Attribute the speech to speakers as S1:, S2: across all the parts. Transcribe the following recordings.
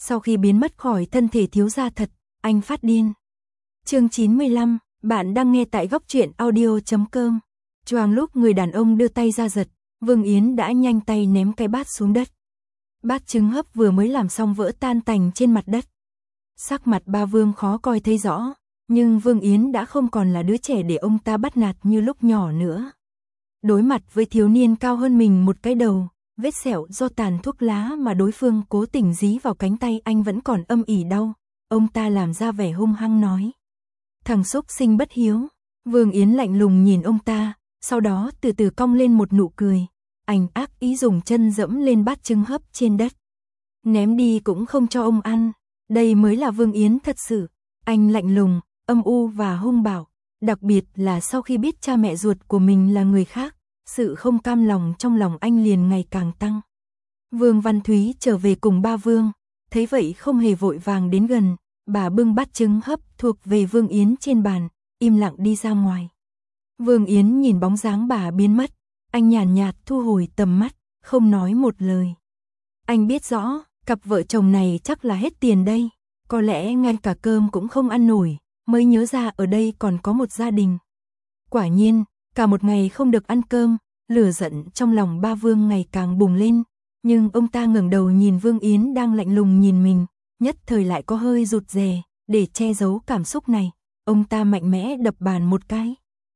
S1: Sau khi biến mất khỏi thân thể thiếu gia thật, anh phát điên. Chương 95, bạn đang nghe tại góc truyện audio.com. Choàng lúc người đàn ông đưa tay ra giật, Vương Yến đã nhanh tay ném cái bát xuống đất. Bát trứng hấp vừa mới làm xong vỡ tan tành trên mặt đất. Sắc mặt ba Vương khó coi thấy rõ, nhưng Vương Yến đã không còn là đứa trẻ để ông ta bắt nạt như lúc nhỏ nữa. Đối mặt với thiếu niên cao hơn mình một cái đầu, vết sẹo do tàn thuốc lá mà đối phương cố tình dí vào cánh tay anh vẫn còn âm ỉ đau, ông ta làm ra vẻ hung hăng nói. Thằng xúc sinh bất hiếu. Vương Yến lạnh lùng nhìn ông ta, sau đó từ từ cong lên một nụ cười. Anh ác ý dùng chân dẫm lên bát trứng hấp trên đất. Ném đi cũng không cho ông ăn. Đây mới là Vương Yến thật sự. Anh lạnh lùng, âm u và hung bạo. Đặc biệt là sau khi biết cha mẹ ruột của mình là người khác, sự không cam lòng trong lòng anh liền ngày càng tăng. Vương Văn Thúy trở về cùng ba Vương, thấy vậy không hề vội vàng đến gần, bà bưng bát trứng hấp thuộc về Vương Yến trên bàn, im lặng đi ra ngoài. Vương Yến nhìn bóng dáng bà biến mất, anh nhàn nhạt thu hồi tầm mắt, không nói một lời. Anh biết rõ, cặp vợ chồng này chắc là hết tiền đây, có lẽ ngay cả cơm cũng không ăn nổi, mới nhớ ra ở đây còn có một gia đình. Quả nhiên, cả một ngày không được ăn cơm, lửa giận trong lòng ba Vương ngày càng bùng lên, nhưng ông ta ngẩng đầu nhìn Vương Yến đang lạnh lùng nhìn mình, nhất thời lại có hơi rụt rè, để che giấu cảm xúc này, ông ta mạnh mẽ đập bàn một cái.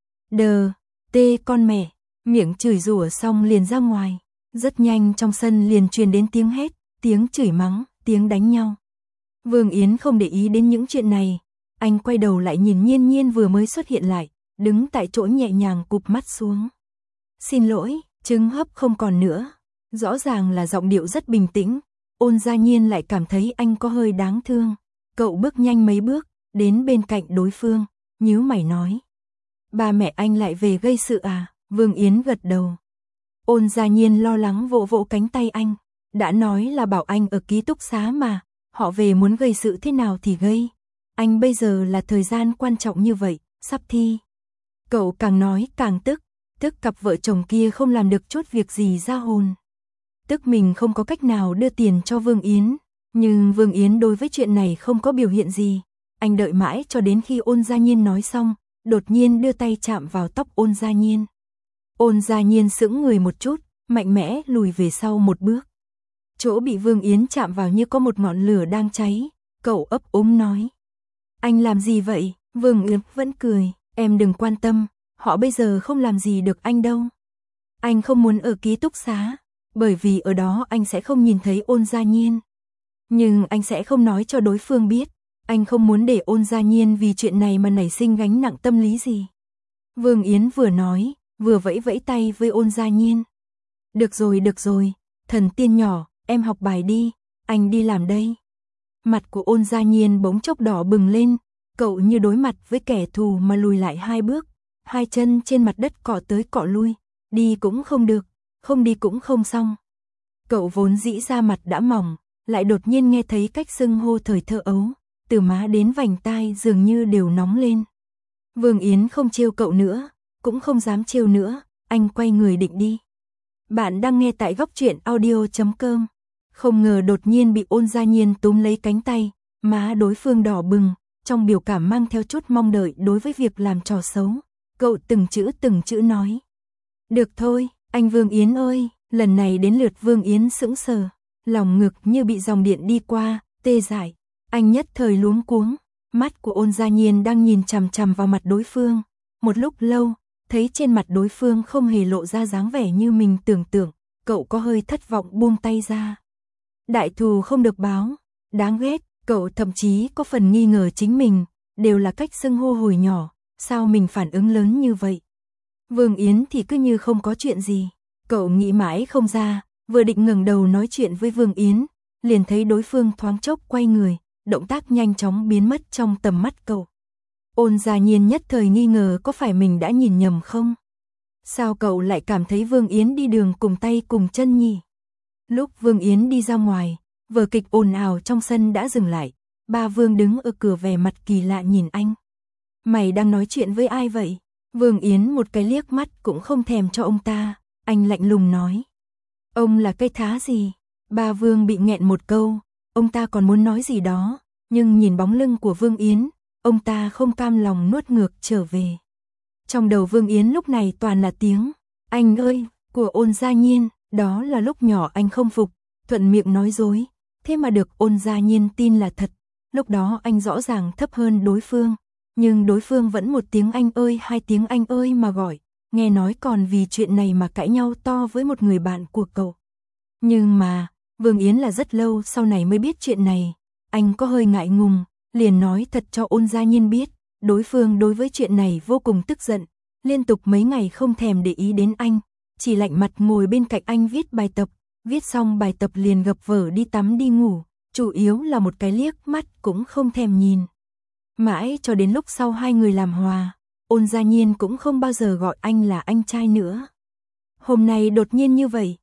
S1: Đờ, tê con mẹ, miệng chửi rủa xong liền ra ngoài, rất nhanh trong sân liền truyền đến tiếng hét, tiếng chửi mắng, tiếng đánh nhau. Vương Yến không để ý đến những chuyện này, anh quay đầu lại nhìn Nhiên Nhiên vừa mới xuất hiện lại, đứng tại chỗ nhẹ nhàng cụp mắt xuống. Xin lỗi, trứng hấp không còn nữa. Rõ ràng là giọng điệu rất bình tĩnh, Ôn Gia Nhiên lại cảm thấy anh có hơi đáng thương. Cậu bước nhanh mấy bước, đến bên cạnh đối phương, nhíu mày nói. Ba mẹ anh lại về gây sự à? Vương Yến gật đầu. Ôn Gia Nhiên lo lắng vỗ vỗ cánh tay anh, đã nói là bảo anh ở ký túc xá mà, họ về muốn gây sự thế nào thì gây. Anh bây giờ là thời gian quan trọng như vậy, sắp thi. Cậu càng nói càng tức cặp vợ chồng kia không làm được chút việc gì ra hồn. Tức mình không có cách nào đưa tiền cho Vương Yến, nhưng Vương Yến đối với chuyện này không có biểu hiện gì. Anh đợi mãi cho đến khi Ôn Gia Nhiên nói xong, đột nhiên đưa tay chạm vào tóc Ôn Gia Nhiên. Ôn Gia Nhiên sững người một chút, mạnh mẽ lùi về sau một bước. Chỗ bị Vương Yến chạm vào như có một ngọn lửa đang cháy, cậu ấp úng nói. Anh làm gì vậy? Vương Yến vẫn cười, em đừng quan tâm, họ bây giờ không làm gì được anh đâu. Anh không muốn ở ký túc xá, bởi vì ở đó anh sẽ không nhìn thấy Ôn Gia Nhiên. Nhưng anh sẽ không nói cho đối phương biết, anh không muốn để Ôn Gia Nhiên vì chuyện này mà nảy sinh gánh nặng tâm lý gì. Vương Yến vừa nói, vừa vẫy vẫy tay với Ôn Gia Nhiên. Được rồi, thần tiên nhỏ, em học bài đi, anh đi làm đây. Mặt của Ôn Gia Nhiên bỗng chốc đỏ bừng lên, cậu như đối mặt với kẻ thù mà lùi lại hai bước, hai chân trên mặt đất cọ tới cọ lui, đi cũng không được, không đi cũng không xong. Cậu vốn dĩ da mặt đã mỏng, lại đột nhiên nghe thấy cách xưng hô thời thơ ấu, từ má đến vành tai dường như đều nóng lên. Vương Yến không trêu cậu nữa, cũng không dám trêu nữa, anh quay người định đi. Bạn đang nghe tại góc truyện audio.com. Không ngờ đột nhiên bị Ôn Gia Nhiên túm lấy cánh tay, má đối phương đỏ bừng, trong biểu cảm mang theo chút mong đợi đối với việc làm trò xấu. Cậu từng chữ nói. Được thôi, anh Vương Yến ơi, lần này đến lượt Vương Yến sững sờ, lòng ngực như bị dòng điện đi qua, tê dại. Anh nhất thời luống cuống, mắt của Ôn Gia Nhiên đang nhìn chằm chằm vào mặt đối phương. Một lúc lâu, thấy trên mặt đối phương không hề lộ ra dáng vẻ như mình tưởng tượng, cậu có hơi thất vọng buông tay ra. Đại thù không được báo, đáng ghét, cậu thậm chí có phần nghi ngờ chính mình, đều là cách xưng hô hồi nhỏ, sao mình phản ứng lớn như vậy. Vương Yến thì cứ như không có chuyện gì, cậu nghĩ mãi không ra, vừa định ngẩng đầu nói chuyện với Vương Yến, liền thấy đối phương thoáng chốc quay người, động tác nhanh chóng biến mất trong tầm mắt cậu. Ôn Gia Nhiên nhất thời nghi ngờ có phải mình đã nhìn nhầm không? Sao cậu lại cảm thấy Vương Yến đi đường cùng tay cùng chân nhỉ? Lúc Vương Yến đi ra ngoài, vở kịch ồn ào trong sân đã dừng lại, ba Vương đứng ở cửa vẻ mặt kỳ lạ nhìn anh. Mày đang nói chuyện với ai vậy? Vương Yến một cái liếc mắt cũng không thèm cho ông ta, anh lạnh lùng nói. Ông là cây thá gì? Ba Vương bị nghẹn một câu, ông ta còn muốn nói gì đó, nhưng nhìn bóng lưng của Vương Yến, ông ta không cam lòng nuốt ngược trở về. Trong đầu Vương Yến lúc này toàn là tiếng "anh ơi" của Ôn Gia Nhiên, đó là lúc nhỏ anh không phục, thuận miệng nói dối, thế mà được Ôn Gia Nhiên tin là thật. Lúc đó anh rõ ràng thấp hơn đối phương, nhưng đối phương vẫn một tiếng anh ơi, hai tiếng anh ơi mà gọi, nghe nói còn vì chuyện này mà cãi nhau to với một người bạn của cậu. Nhưng mà, Vương Yến là rất lâu sau này mới biết chuyện này, anh có hơi ngại ngùng, liền nói thật cho Ôn Gia Nhiên biết, đối phương đối với chuyện này vô cùng tức giận, liên tục mấy ngày không thèm để ý đến anh, chỉ lạnh mặt ngồi bên cạnh anh viết bài tập, viết xong bài tập liền gập vở đi tắm đi ngủ, chủ yếu là một cái liếc mắt cũng không thèm nhìn. Mãi cho đến lúc sau hai người làm hòa, Ôn Gia Nhiên cũng không bao giờ gọi anh là anh trai nữa. Hôm nay đột nhiên như vậy,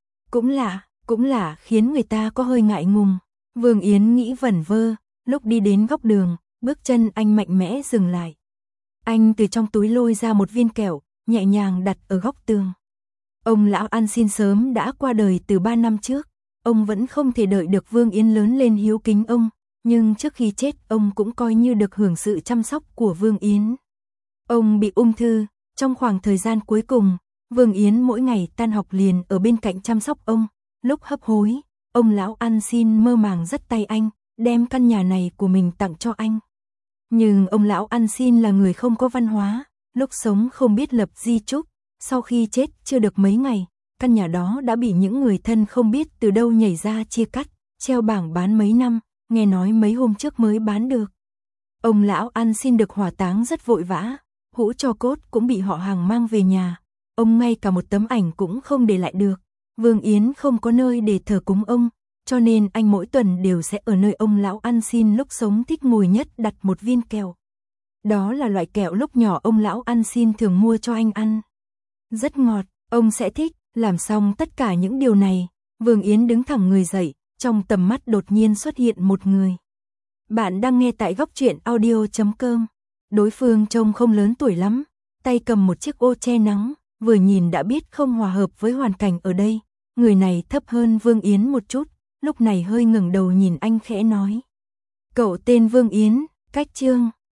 S1: cũng lạ khiến người ta có hơi ngại ngùng. Vương Yến nghĩ vẩn vơ, lúc đi đến góc đường, bước chân anh mạnh mẽ dừng lại. Anh từ trong túi lôi ra một viên kẹo, nhẹ nhàng đặt ở góc tường. Ông lão ăn xin sớm đã qua đời từ 3 năm trước, ông vẫn không thể đợi được Vương Yến lớn lên hiếu kính ông, nhưng trước khi chết ông cũng coi như được hưởng sự chăm sóc của Vương Yến. Ông bị ung thư, trong khoảng thời gian cuối cùng, Vương Yến mỗi ngày tan học liền ở bên cạnh chăm sóc ông, lúc hấp hối, ông lão ăn xin mơ màng dắt tay anh, đem căn nhà này của mình tặng cho anh. Nhưng ông lão ăn xin là người không có văn hóa, lúc sống không biết lập di chúc, sau khi chết chưa được mấy ngày, căn nhà đó đã bị những người thân không biết từ đâu nhảy ra chia cắt, treo bảng bán mấy năm, nghe nói mấy hôm trước mới bán được. Ông lão ăn xin được hỏa táng rất vội vã, hũ tro cốt cũng bị họ hàng mang về nhà, ông ngay cả một tấm ảnh cũng không để lại được. Vương Yến không có nơi để thờ cúng ông, cho nên anh mỗi tuần đều sẽ ở nơi ông lão ăn xin lúc sống thích ngồi nhất đặt một viên kẹo. Đó là loại kẹo lúc nhỏ ông lão ăn xin thường mua cho anh ăn. Rất ngọt, ông sẽ thích. Làm xong tất cả những điều này, Vương Yến đứng thẳng người dậy, trong tầm mắt đột nhiên xuất hiện một người. Bạn đang nghe tại góc truyện audio.com. Đối phương trông không lớn tuổi lắm, tay cầm một chiếc ô che nắng, vừa nhìn đã biết không hòa hợp với hoàn cảnh ở đây. Người này thấp hơn Vương Yến một chút, lúc này hơi ngẩng đầu nhìn anh khẽ nói. Cậu tên Vương Yến, cách Trương.